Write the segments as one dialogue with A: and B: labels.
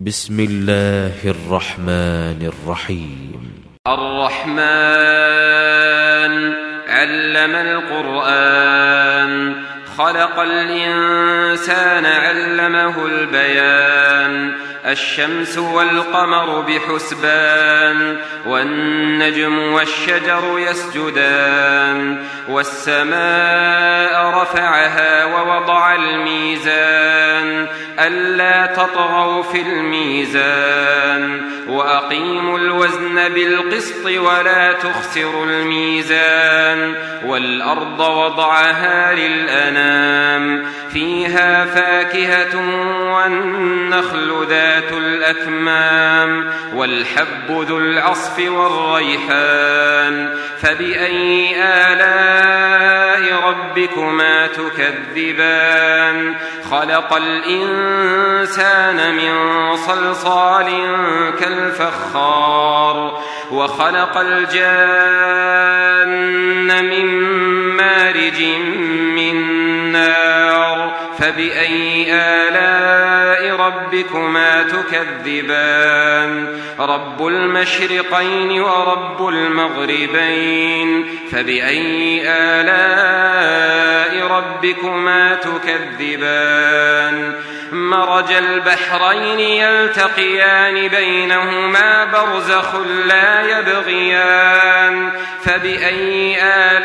A: بسم الله الرحمن الرحيم.
B: الرحمن علم القرآن خلق الإنسان علمه البيان الشمس والقمر بحسبان والنجم والشجر يسجدان والسماء رفعها ووضع الميزان ألا تطغوا في الميزان وأقيموا الوزن بالقسط ولا تخسروا الميزان والأرض وضعها للأنام فيها فاكهة والنخل ذات الأكمام والحب ذو العصف والريحان فبأي آلاء ربكما تكذبان خلق الإنسان من صلصال كالفخار وخلق الجان من مارج من نار فبأي آلاء ربكما تكذبان رب المشرقين ورب المغربين فبأي آلاء ربكما تكذبان مرج البحرين يلتقيان بينهما برزخ لا يبغيان فبأي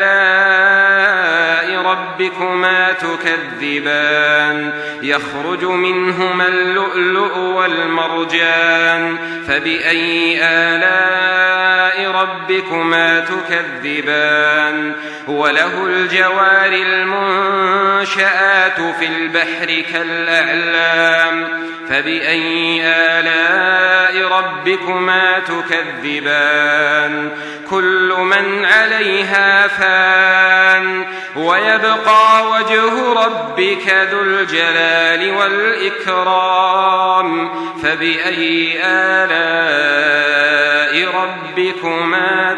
B: آلاء ربكما تكذبان يخرج منهما اللؤلؤ والمرجان فبأي آلاء ربكما تكذبان وله الجوار المنشآت في البحر كالأعلام فبأي آلاء ربكما تكذبان كل من عليها فان ويبقى وجه ربك ذو الجلال والإكرام فبأي آلاء ربكما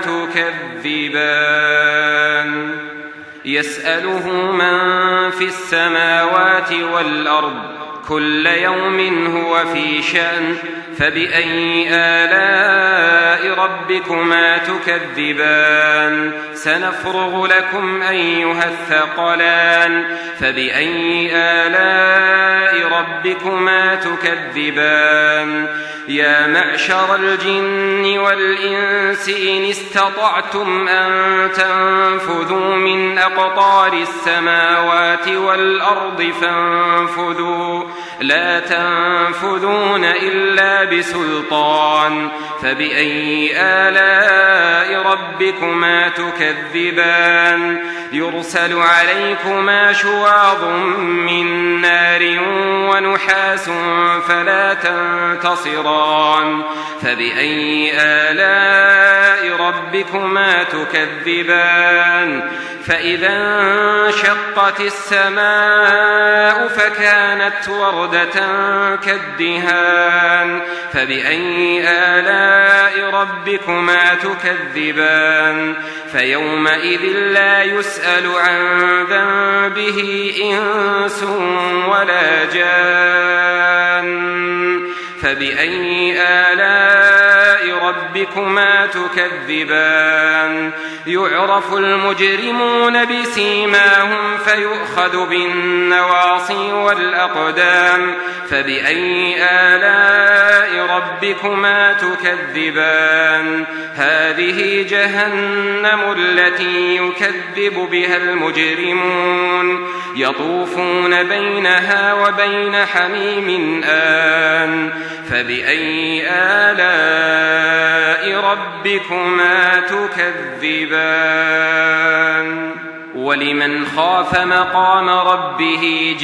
B: تكذبان يسأله من في السماوات والأرض كل يوم هو في شأن فبأي آلاء ربكما تكذبان سنفرغ لكم أيها الثقلان فبأي آلاء ربكما تكذبان يا معشر الجن والإنس إن استطعتم أن تنفذوا من أقطار السماوات والأرض فانفذوا لا تنفذون إلا بسلطان فبأي آلاء ربكما تكذبان يرسل عليكما شواظ من نار ونحاس فلا تنتصران فبأي آلاء ربكما تكذبان فإذا انشقت السماء فكانت وردة كالدهان فبأي آلاء ربكما تكذبان فيومئذ لا يسأل عن ذنبه إنس ولا جان فبأي آلاء ربكما تكذبان يعرف المجرمون بسيماهم فيؤخذ بالنواصي والأقدام فبأي آلاء ربكما تكذبان هذه جهنم التي يكذب بها المجرمون يطوفون بينها وبين حميم آن فبأي آلاء ربكما تكذبان ولمن خاف مقام ربه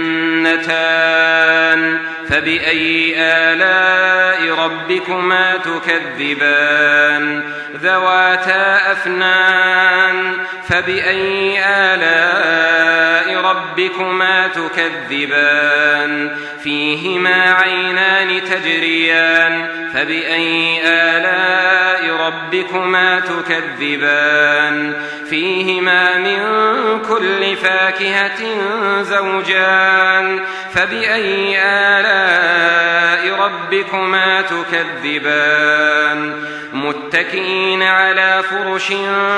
B: جنتان فبأي آلاء ربكما تكذبان ذواتا أفنان فبأي آلاء ربكما تكذبان فيهما عينان تجريان فبأي آلاء ربكما ربكما تكذبان فيهما من كل فاكهة زوجان فبأي آلاء ربكما تكذبان متكئين على فرش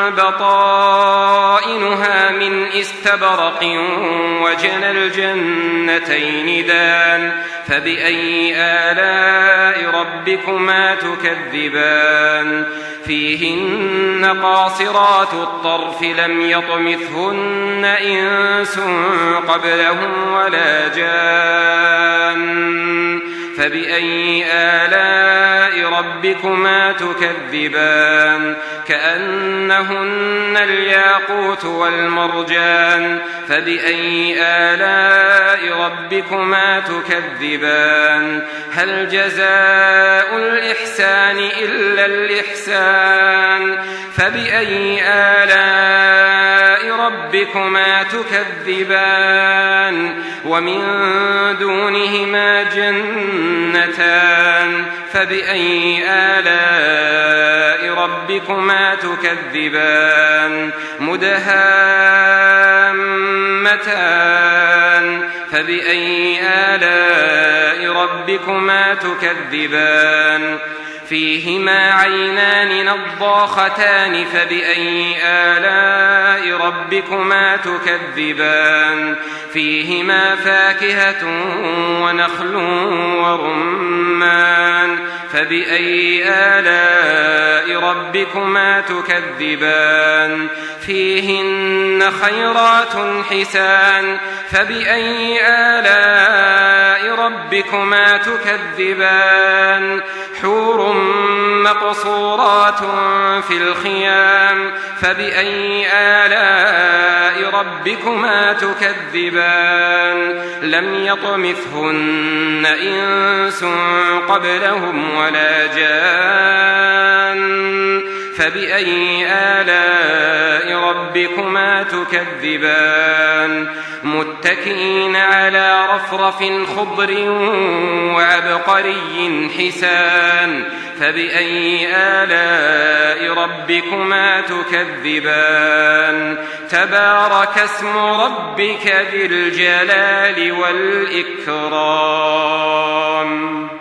B: بطائنها من استبرق وجنى الجنتين دان فبأي آلاء ربكما تكذبان فيهن قاصرات الطرف لم يطمثهن إنس قبلهم ولا جان فبأي آلاء ربكما تكذبان كأنهن الياقوت والمرجان فبأي آلاء ربكما تكذبان هل جزاء الإحسان إلا الإحسان فبأي آلاء ربكما تكذبان ومن دونهما جنتان فبأي آلاء ربكما تكذبان مدهامتان فبأي آلاء ربكما تكذبان فيهما عينان نضاختان فبأي آلاء ربكما تكذبان فيهما فاكهة ونخل ورمان فبأي آلاء ربكما تكذبان فيهن خيرات حسان فبأي آلاء ربكما تكذبان حور مقصورات في الخيام فبأي آلاء ربكما تكذبان لم يطمثهن إنس قبلهم ولا جان فبأي آلاء ربكما تكذبان متكئين على رفرف خضر وعبقري حسان فبأي آلاء ربكما تكذبان تبارك اسم ربك ذي الجلال والإكرام.